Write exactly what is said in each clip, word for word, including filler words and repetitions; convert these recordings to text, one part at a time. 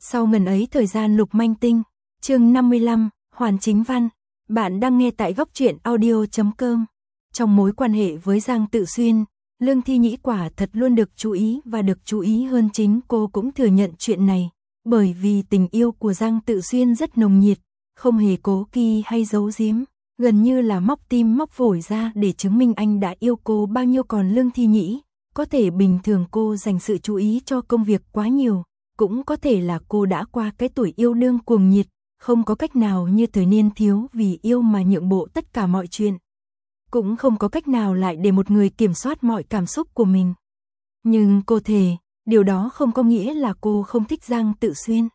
Sau ngần ấy thời gian Lục Manh Tinh, chương năm mươi lăm, Hoàn Chính Văn. Bạn đang nghe tại góc truyện audio chấm com. Trong mối quan hệ với Giang Tự Xuyên, Lương Thi Nhĩ quả thật luôn được chú ý và được chú ý hơn, chính cô cũng thừa nhận chuyện này, bởi vì tình yêu của Giang Tự Xuyên rất nồng nhiệt, không hề cố kỵ hay giấu giếm, gần như là móc tim móc phổi ra để chứng minh anh đã yêu cô bao nhiêu. Còn Lương Thi Nhĩ, có thể bình thường cô dành sự chú ý cho công việc quá nhiều, cũng có thể là cô đã qua cái tuổi yêu đương cuồng nhiệt, không có cách nào như thời niên thiếu vì yêu mà nhượng bộ tất cả mọi chuyện. Cũng không có cách nào lại để một người kiểm soát mọi cảm xúc của mình. Nhưng cô thề, điều đó không có nghĩa là cô không thích Giang Tự Xuyên.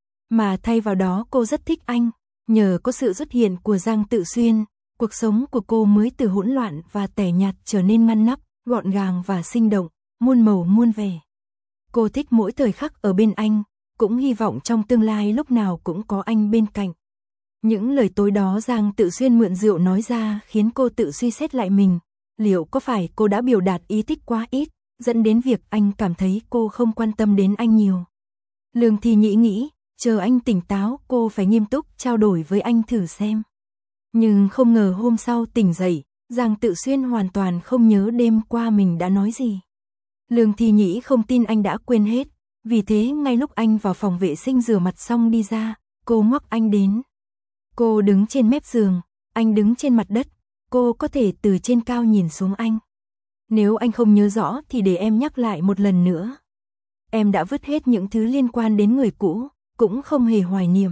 Mà thay vào đó cô rất thích anh, nhờ có sự xuất hiện của Giang Tự Xuyên, cuộc sống của cô mới từ hỗn loạn và tẻ nhạt trở nên ngăn nắp, gọn gàng và sinh động, muôn màu muôn vẻ. Cô thích mỗi thời khắc ở bên anh, cũng hy vọng trong tương lai lúc nào cũng có anh bên cạnh. Những lời tối đó Giang Tự Xuyên mượn rượu nói ra khiến cô tự suy xét lại mình, liệu có phải cô đã biểu đạt ý thích quá ít, dẫn đến việc anh cảm thấy cô không quan tâm đến anh nhiều. Lương Thi Nhĩ nghĩ, chờ anh tỉnh táo cô phải nghiêm túc trao đổi với anh thử xem. Nhưng không ngờ hôm sau tỉnh dậy, Giang Tự Xuyên hoàn toàn không nhớ đêm qua mình đã nói gì. Lương Thi Nhĩ không tin anh đã quên hết, vì thế ngay lúc anh vào phòng vệ sinh rửa mặt xong đi ra, cô ngoắc anh đến. Cô đứng trên mép giường, anh đứng trên mặt đất, cô có thể từ trên cao nhìn xuống anh. Nếu anh không nhớ rõ thì để em nhắc lại một lần nữa. Em đã vứt hết những thứ liên quan đến người cũ, cũng không hề hoài niệm.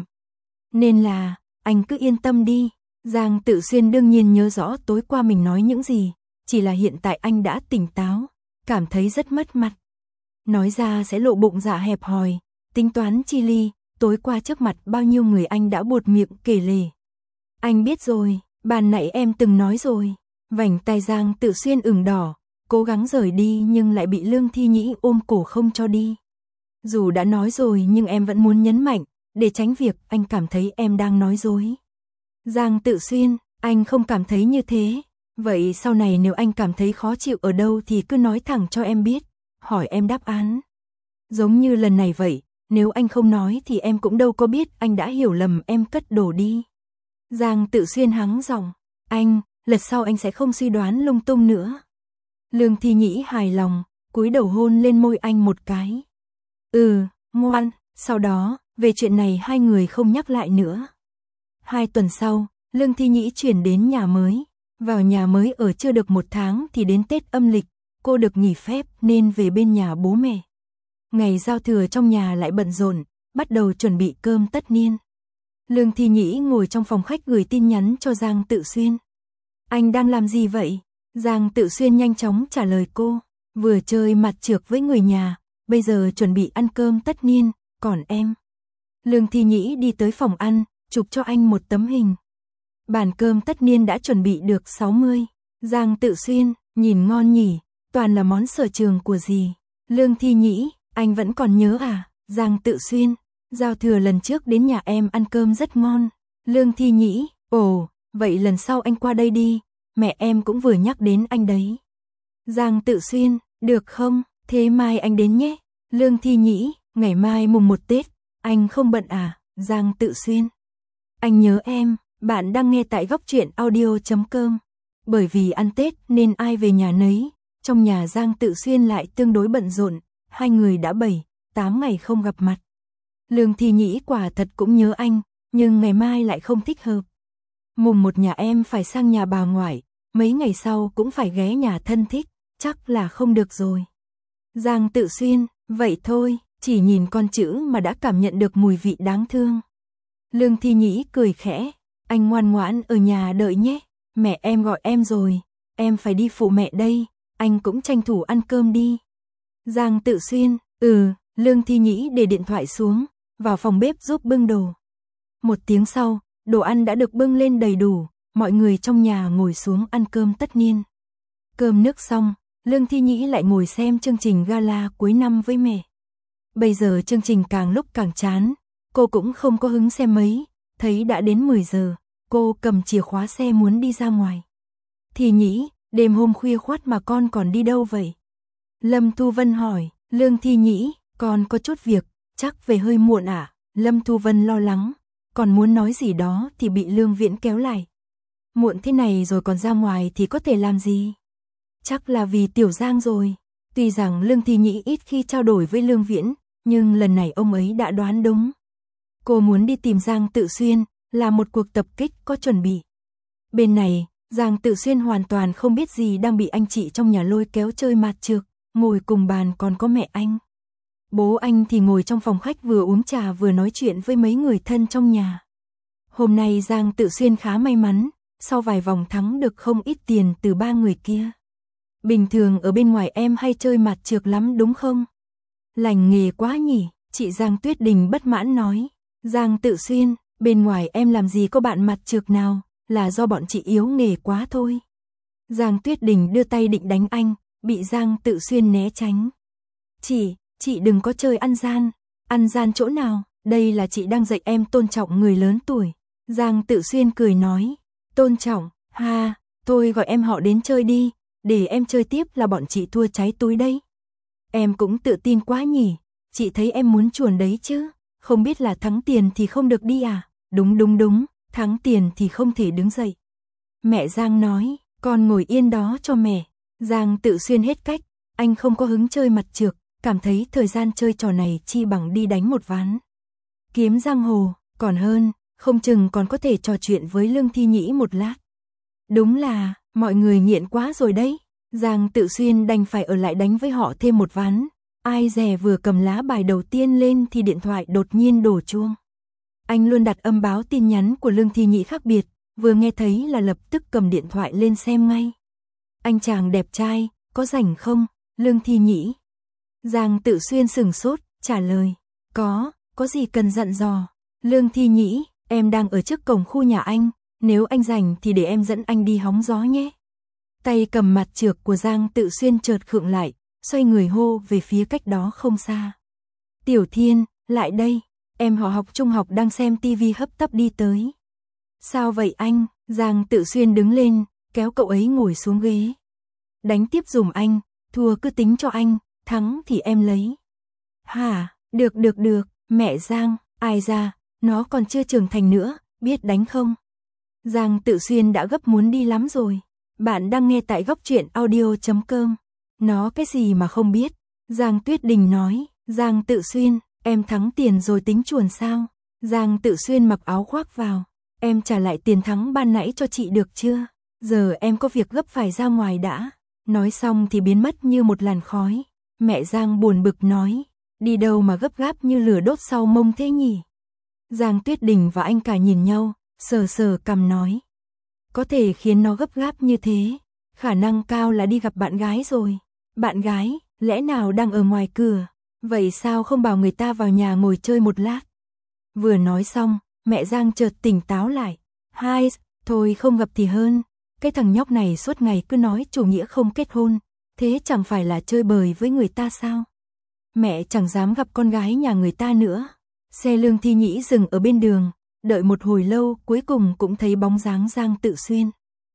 Nên là, anh cứ yên tâm đi. Giang Tự Xuyên đương nhiên nhớ rõ tối qua mình nói những gì, chỉ là hiện tại anh đã tỉnh táo, cảm thấy rất mất mặt. Nói ra sẽ lộ bụng dạ hẹp hòi, tính toán chi ly, tối qua trước mặt bao nhiêu người anh đã buột miệng kể lể. Anh biết rồi, ban nãy em từng nói rồi. Vành tai Giang Tự Xuyên ửng đỏ, cố gắng rời đi nhưng lại bị Lương Thi Nhĩ ôm cổ không cho đi. Dù đã nói rồi nhưng em vẫn muốn nhấn mạnh, để tránh việc anh cảm thấy em đang nói dối. Giang Tự Xuyên, anh không cảm thấy như thế. Vậy sau này nếu anh cảm thấy khó chịu ở đâu thì cứ nói thẳng cho em biết, hỏi em đáp án. Giống như lần này vậy, nếu anh không nói thì em cũng đâu có biết anh đã hiểu lầm em cất đồ đi. Giang Tự Xuyên hắng giọng, anh, lần sau anh sẽ không suy đoán lung tung nữa. Lương Thi Nhĩ hài lòng, cúi đầu hôn lên môi anh một cái. Ừ, ngoan, sau đó, về chuyện này hai người không nhắc lại nữa. Hai tuần sau, Lương Thi Nhĩ chuyển đến nhà mới. Vào nhà mới ở chưa được một tháng thì đến Tết âm lịch, cô được nghỉ phép nên về bên nhà bố mẹ. Ngày giao thừa trong nhà lại bận rộn, bắt đầu chuẩn bị cơm tất niên. Lương Thi Nhĩ ngồi trong phòng khách gửi tin nhắn cho Giang Tự Xuyên. Anh đang làm gì vậy? Giang Tự Xuyên nhanh chóng trả lời cô, vừa chơi mặt trược với người nhà, bây giờ chuẩn bị ăn cơm tất niên, còn em? Lương Thi Nhĩ đi tới phòng ăn, chụp cho anh một tấm hình. Bàn cơm tất niên đã chuẩn bị được sáu mươi. Giang Tự Xuyên, nhìn ngon nhỉ, toàn là món sở trường của dì. Lương Thi Nhĩ, anh vẫn còn nhớ à? Giang Tự Xuyên, giao thừa lần trước đến nhà em ăn cơm rất ngon. Lương Thi Nhĩ, ồ, vậy lần sau anh qua đây đi, mẹ em cũng vừa nhắc đến anh đấy. Giang Tự Xuyên, được không, thế mai anh đến nhé. Lương Thi Nhĩ, ngày mai mùng một Tết, anh không bận à? Giang Tự Xuyên, anh nhớ em. Bạn đang nghe tại góc truyện audio chấm com. Bởi vì ăn Tết nên ai về nhà nấy, trong nhà Giang Tự Xuyên lại tương đối bận rộn, hai người đã bảy, tám ngày không gặp mặt. Lương Thi Nhĩ quả thật cũng nhớ anh, nhưng ngày mai lại không thích hợp. Mùng một nhà em phải sang nhà bà ngoại, mấy ngày sau cũng phải ghé nhà thân thích, chắc là không được rồi. Giang Tự Xuyên, vậy thôi, chỉ nhìn con chữ mà đã cảm nhận được mùi vị đáng thương. Lương Thi Nhĩ cười khẽ. Anh ngoan ngoãn ở nhà đợi nhé, mẹ em gọi em rồi, em phải đi phụ mẹ đây, anh cũng tranh thủ ăn cơm đi. Giang Tự Xuyên, ừ, Lương Thi Nhĩ để điện thoại xuống, vào phòng bếp giúp bưng đồ. Một tiếng sau, đồ ăn đã được bưng lên đầy đủ, mọi người trong nhà ngồi xuống ăn cơm tất niên. Cơm nước xong, Lương Thi Nhĩ lại ngồi xem chương trình gala cuối năm với mẹ. Bây giờ chương trình càng lúc càng chán, cô cũng không có hứng xem mấy, thấy đã đến mười giờ. Cô cầm chìa khóa xe muốn đi ra ngoài. Thi Nhĩ, đêm hôm khuya khoắt mà con còn đi đâu vậy? Lâm Thu Vân hỏi. Lương Thi Nhĩ, con có chút việc, chắc về hơi muộn à? Lâm Thu Vân lo lắng, còn muốn nói gì đó thì bị Lương Viễn kéo lại. Muộn thế này rồi còn ra ngoài thì có thể làm gì? Chắc là vì Tiểu Giang rồi. Tuy rằng Lương Thi Nhĩ ít khi trao đổi với Lương Viễn, nhưng lần này ông ấy đã đoán đúng. Cô muốn đi tìm Giang Tự Xuyên, là một cuộc tập kích có chuẩn bị. Bên này, Giang Tự Xuyên hoàn toàn không biết gì đang bị anh chị trong nhà lôi kéo chơi mạt trược, ngồi cùng bàn còn có mẹ anh. Bố anh thì ngồi trong phòng khách vừa uống trà vừa nói chuyện với mấy người thân trong nhà. Hôm nay Giang Tự Xuyên khá may mắn, sau vài vòng thắng được không ít tiền từ ba người kia. Bình thường ở bên ngoài em hay chơi mạt trược lắm đúng không? Lành nghề quá nhỉ, chị Giang Tuyết Đình bất mãn nói. Giang Tự Xuyên, bên ngoài em làm gì có bạn mạt trược nào, là do bọn chị yếu nghề quá thôi. Giang Tuyết Đình đưa tay định đánh anh, bị Giang Tự Xuyên né tránh. Chị, chị đừng có chơi ăn gian. Ăn gian chỗ nào, đây là chị đang dạy em tôn trọng người lớn tuổi. Giang Tự Xuyên cười nói, tôn trọng, ha, tôi gọi em họ đến chơi đi, để em chơi tiếp là bọn chị thua cháy túi đây. Em cũng tự tin quá nhỉ, chị thấy em muốn chuồn đấy chứ, không biết là thắng tiền thì không được đi à? Đúng đúng đúng, thắng tiền thì không thể đứng dậy. Mẹ Giang nói, con ngồi yên đó cho mẹ. Giang Tự Xuyên hết cách, anh không có hứng chơi mặt trược, cảm thấy thời gian chơi trò này chi bằng đi đánh một ván. Kiếm giang hồ, còn hơn, không chừng còn có thể trò chuyện với Lương Thi Nhĩ một lát. Đúng là, mọi người nghiện quá rồi đấy. Giang Tự Xuyên đành phải ở lại đánh với họ thêm một ván. Ai dè vừa cầm lá bài đầu tiên lên thì điện thoại đột nhiên đổ chuông. Anh luôn đặt âm báo tin nhắn của Lương Thi Nhĩ khác biệt, vừa nghe thấy là lập tức cầm điện thoại lên xem ngay. Anh chàng đẹp trai, có rảnh không? Lương Thi Nhĩ. Giang Tự Xuyên sừng sốt, trả lời. Có, có gì cần dặn dò? Lương Thi Nhĩ, em đang ở trước cổng khu nhà anh, nếu anh rảnh thì để em dẫn anh đi hóng gió nhé. Tay cầm mặt trược của Giang Tự Xuyên chợt khựng lại, xoay người hô về phía cách đó không xa. Tiểu Thiên, lại đây, em họ học trung học đang xem tivi hấp tấp đi tới. Sao vậy anh? Giang Tự Xuyên đứng lên, kéo cậu ấy ngồi xuống ghế. Đánh tiếp dùm anh, thua cứ tính cho anh, thắng thì em lấy. Hả, được được được, mẹ Giang, ai ra, nó còn chưa trưởng thành nữa, biết đánh không? Giang Tự Xuyên đã gấp muốn đi lắm rồi. Bạn đang nghe tại góc truyện audio chấm com. Nó cái gì mà không biết? Giang Tuyết Đình nói, Giang Tự Xuyên, em thắng tiền rồi tính chuồn sao? Giang Tự Xuyên mặc áo khoác vào, em trả lại tiền thắng ban nãy cho chị được chưa? Giờ em có việc gấp phải ra ngoài đã. Nói xong thì biến mất như một làn khói. Mẹ Giang buồn bực nói, đi đâu mà gấp gáp như lửa đốt sau mông thế nhỉ? Giang Tuyết Đình và anh cả nhìn nhau, sờ sờ cằm nói, có thể khiến nó gấp gáp như thế, khả năng cao là đi gặp bạn gái rồi. Bạn gái, lẽ nào đang ở ngoài cửa? Vậy sao không bảo người ta vào nhà ngồi chơi một lát? Vừa nói xong, mẹ Giang chợt tỉnh táo lại. Hai, thôi không gặp thì hơn. Cái thằng nhóc này suốt ngày cứ nói chủ nghĩa không kết hôn, thế chẳng phải là chơi bời với người ta sao? Mẹ chẳng dám gặp con gái nhà người ta nữa. Xe Lương Thi Nhĩ dừng ở bên đường, đợi một hồi lâu cuối cùng cũng thấy bóng dáng Giang Tự Xuyên.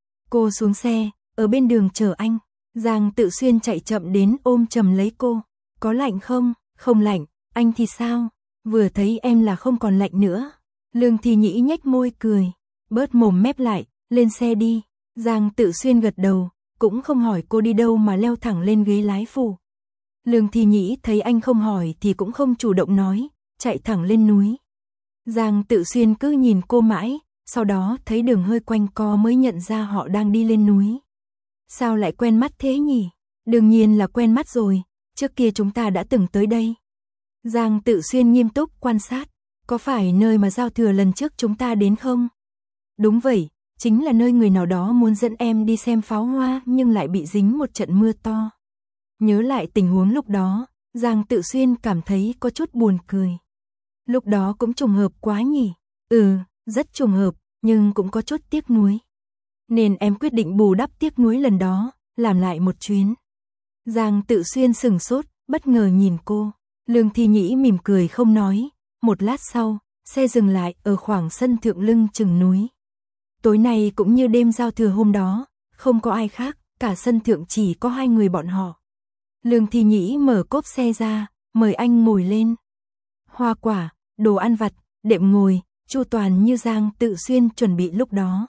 Cô xuống xe, ở bên đường chờ anh. Giang Tự Xuyên chạy chậm đến ôm chầm lấy cô. Có lạnh không? Không lạnh, anh thì sao? Vừa thấy em là không còn lạnh nữa. Lương Thi Nhĩ nhếch môi cười, bớt mồm mép lại, lên xe đi. Giang Tự Xuyên gật đầu, cũng không hỏi cô đi đâu mà leo thẳng lên ghế lái phụ. Lương Thi Nhĩ thấy anh không hỏi thì cũng không chủ động nói, chạy thẳng lên núi. Giang Tự Xuyên cứ nhìn cô mãi, sau đó thấy đường hơi quanh co mới nhận ra họ đang đi lên núi. Sao lại quen mắt thế nhỉ? Đương nhiên là quen mắt rồi, trước kia chúng ta đã từng tới đây. Giang Tự Xuyên nghiêm túc quan sát, có phải nơi mà giao thừa lần trước chúng ta đến không? Đúng vậy, chính là nơi người nào đó muốn dẫn em đi xem pháo hoa nhưng lại bị dính một trận mưa to. Nhớ lại tình huống lúc đó, Giang Tự Xuyên cảm thấy có chút buồn cười. Lúc đó cũng trùng hợp quá nhỉ? Ừ, rất trùng hợp, nhưng cũng có chút tiếc nuối. Nên em quyết định bù đắp tiếc nuối lần đó, làm lại một chuyến. Giang Tự Xuyên sừng sốt, bất ngờ nhìn cô. Lương Thi Nhĩ mỉm cười không nói. Một lát sau, xe dừng lại ở khoảng sân thượng lưng chừng núi. Tối nay cũng như đêm giao thừa hôm đó, không có ai khác, cả sân thượng chỉ có hai người bọn họ. Lương Thi Nhĩ mở cốp xe ra, mời anh ngồi lên. Hoa quả, đồ ăn vặt, đệm ngồi, chu toàn như Giang Tự Xuyên chuẩn bị lúc đó.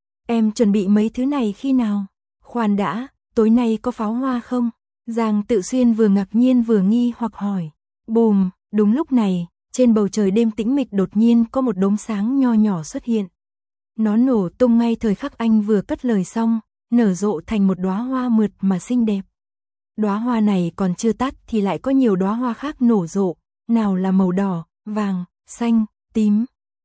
Em chuẩn bị mấy thứ này khi nào? Khoan đã, tối nay có pháo hoa không? Giang Tự Xuyên vừa ngạc nhiên vừa nghi hoặc hỏi. Bùm, đúng lúc này, trên bầu trời đêm tĩnh mịch đột nhiên có một đốm sáng nho nhỏ xuất hiện. Nó nổ tung ngay thời khắc anh vừa cất lời xong, nở rộ thành một đóa hoa mượt mà xinh đẹp. Đóa hoa này còn chưa tắt thì lại có nhiều đóa hoa khác nổ rộ, nào là màu đỏ, vàng, xanh, tím.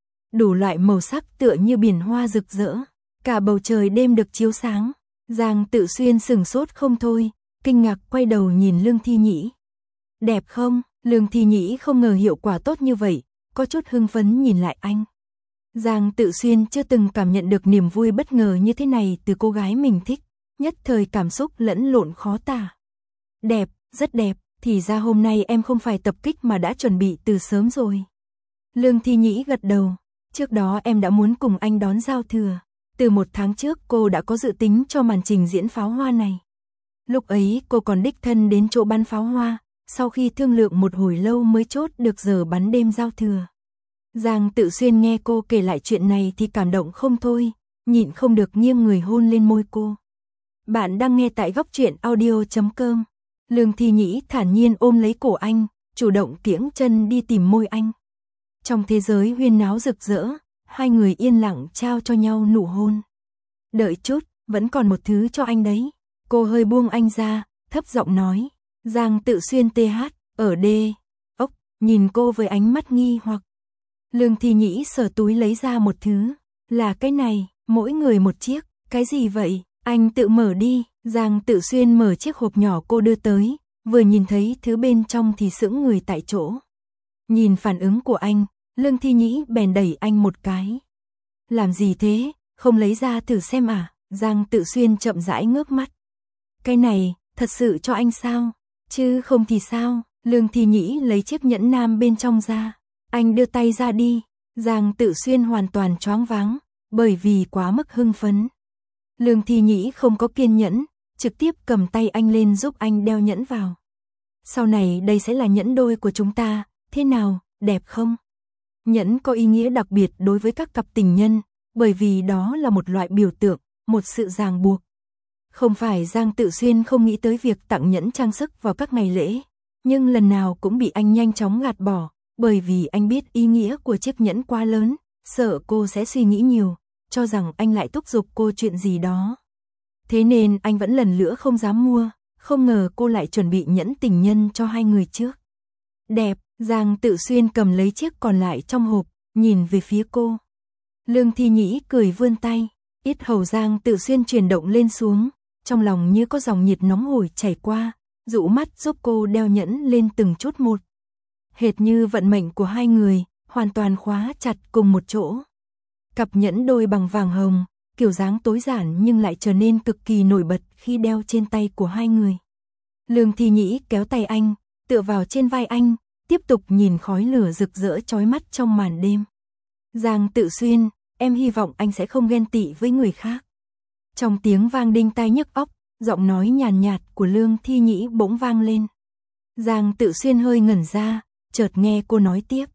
Đủ loại màu sắc tựa như biển hoa rực rỡ, cả bầu trời đêm được chiếu sáng. Giang Tự Xuyên sửng sốt không thôi, kinh ngạc quay đầu nhìn Lương Thi Nhĩ. Đẹp không? Lương Thi Nhĩ không ngờ hiệu quả tốt như vậy, có chút hưng phấn nhìn lại anh. Giang Tự Xuyên chưa từng cảm nhận được niềm vui bất ngờ như thế này từ cô gái mình thích, nhất thời cảm xúc lẫn lộn khó tả. Đẹp, rất đẹp, thì ra hôm nay em không phải tập kích mà đã chuẩn bị từ sớm rồi. Lương Thi Nhĩ gật đầu, trước đó em đã muốn cùng anh đón giao thừa. Từ một tháng trước cô đã có dự tính cho màn trình diễn pháo hoa này. Lúc ấy cô còn đích thân đến chỗ bắn pháo hoa, sau khi thương lượng một hồi lâu mới chốt được giờ bắn đêm giao thừa. Giang Tự Xuyên nghe cô kể lại chuyện này thì cảm động không thôi, nhịn không được nghiêng người hôn lên môi cô. Bạn đang nghe tại góc truyện audio chấm com. Lương Thi Nhĩ thản nhiên ôm lấy cổ anh, chủ động kiễng chân đi tìm môi anh. Trong thế giới huyên náo rực rỡ, hai người yên lặng trao cho nhau nụ hôn. Đợi chút, vẫn còn một thứ cho anh đấy. Cô hơi buông anh ra, thấp giọng nói. Giang Tự Xuyên tê hát, ở đê. Ốc, nhìn cô với ánh mắt nghi hoặc. Lương Thi Nhĩ sờ túi lấy ra một thứ. Là cái này, mỗi người một chiếc. Cái gì vậy? Anh tự mở đi. Giang Tự Xuyên mở chiếc hộp nhỏ cô đưa tới. Vừa nhìn thấy thứ bên trong thì sững người tại chỗ. Nhìn phản ứng của anh, Lương Thi Nhĩ bèn đẩy anh một cái. Làm gì thế? Không lấy ra thử xem à? Giang Tự Xuyên chậm rãi ngước mắt. Cái này, thật sự cho anh sao? Chứ không thì sao? Lương Thi Nhĩ lấy chiếc nhẫn nam bên trong ra. Anh đưa tay ra đi. Giang Tự Xuyên hoàn toàn choáng váng, bởi vì quá mức hưng phấn. Lương Thi Nhĩ không có kiên nhẫn, trực tiếp cầm tay anh lên giúp anh đeo nhẫn vào. Sau này đây sẽ là nhẫn đôi của chúng ta, thế nào, đẹp không? Nhẫn có ý nghĩa đặc biệt đối với các cặp tình nhân, bởi vì đó là một loại biểu tượng, một sự ràng buộc. Không phải Giang Tự Xuyên không nghĩ tới việc tặng nhẫn trang sức vào các ngày lễ, nhưng lần nào cũng bị anh nhanh chóng gạt bỏ, bởi vì anh biết ý nghĩa của chiếc nhẫn quá lớn, sợ cô sẽ suy nghĩ nhiều, cho rằng anh lại thúc giục cô chuyện gì đó. Thế nên anh vẫn lần nữa không dám mua, không ngờ cô lại chuẩn bị nhẫn tình nhân cho hai người trước. Đẹp, Giang Tự Xuyên cầm lấy chiếc còn lại trong hộp, nhìn về phía cô. Lương Thi Nhĩ cười vươn tay, yết hầu Giang Tự Xuyên chuyển động lên xuống, trong lòng như có dòng nhiệt nóng hổi chảy qua, dụ mắt giúp cô đeo nhẫn lên từng chút một. Hệt như vận mệnh của hai người, hoàn toàn khóa chặt cùng một chỗ. Cặp nhẫn đôi bằng vàng hồng, kiểu dáng tối giản nhưng lại trở nên cực kỳ nổi bật khi đeo trên tay của hai người. Lương Thi Nhĩ kéo tay anh, tựa vào trên vai anh, tiếp tục nhìn khói lửa rực rỡ chói mắt trong màn đêm. Giang Tự Xuyên, em hy vọng anh sẽ không ghen tị với người khác. Trong tiếng vang đinh tai nhức óc, giọng nói nhàn nhạt của Lương Thi Nhĩ bỗng vang lên. Giang Tự Xuyên hơi ngẩn ra, chợt nghe cô nói tiếp.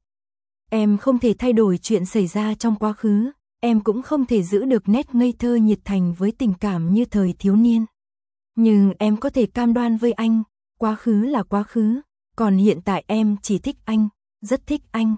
Em không thể thay đổi chuyện xảy ra trong quá khứ, em cũng không thể giữ được nét ngây thơ nhiệt thành với tình cảm như thời thiếu niên. Nhưng em có thể cam đoan với anh, quá khứ là quá khứ, còn hiện tại em chỉ thích anh, rất thích anh.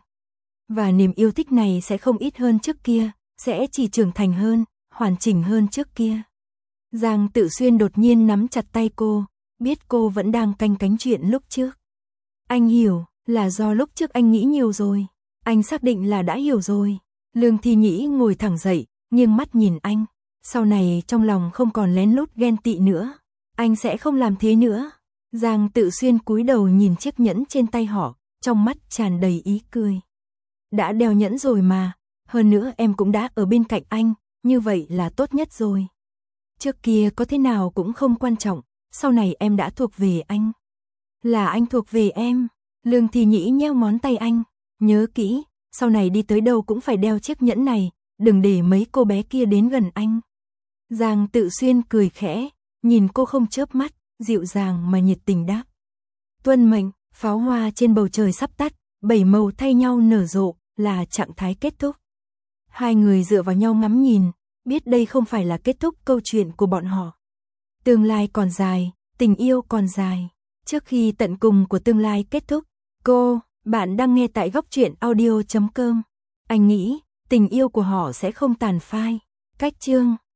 Và niềm yêu thích này sẽ không ít hơn trước kia, sẽ chỉ trưởng thành hơn, hoàn chỉnh hơn trước kia. Giang Tự Xuyên đột nhiên nắm chặt tay cô, biết cô vẫn đang canh cánh chuyện lúc trước. Anh hiểu, là do lúc trước anh nghĩ nhiều rồi. Anh xác định là đã hiểu rồi. Lương Thi Nhĩ ngồi thẳng dậy, nghiêng mắt nhìn anh. Sau này trong lòng không còn lén lút ghen tị nữa. Anh sẽ không làm thế nữa. Giang Tự Xuyên cúi đầu nhìn chiếc nhẫn trên tay họ, trong mắt tràn đầy ý cười. Đã đeo nhẫn rồi mà, hơn nữa em cũng đã ở bên cạnh anh, như vậy là tốt nhất rồi. Trước kia có thế nào cũng không quan trọng, sau này em đã thuộc về anh. Là anh thuộc về em. Lương Thi Nhĩ nheo ngón tay anh, nhớ kỹ, sau này đi tới đâu cũng phải đeo chiếc nhẫn này, đừng để mấy cô bé kia đến gần anh. Giang Tự Xuyên cười khẽ, nhìn cô không chớp mắt, dịu dàng mà nhiệt tình đáp. Tuân mệnh, pháo hoa trên bầu trời sắp tắt, bảy màu thay nhau nở rộ, là trạng thái kết thúc. Hai người dựa vào nhau ngắm nhìn, biết đây không phải là kết thúc câu chuyện của bọn họ. Tương lai còn dài, tình yêu còn dài. Trước khi tận cùng của tương lai kết thúc, cô, bạn đang nghe tại góc truyện audio chấm com. Anh nghĩ, tình yêu của họ sẽ không tàn phai. Cách chương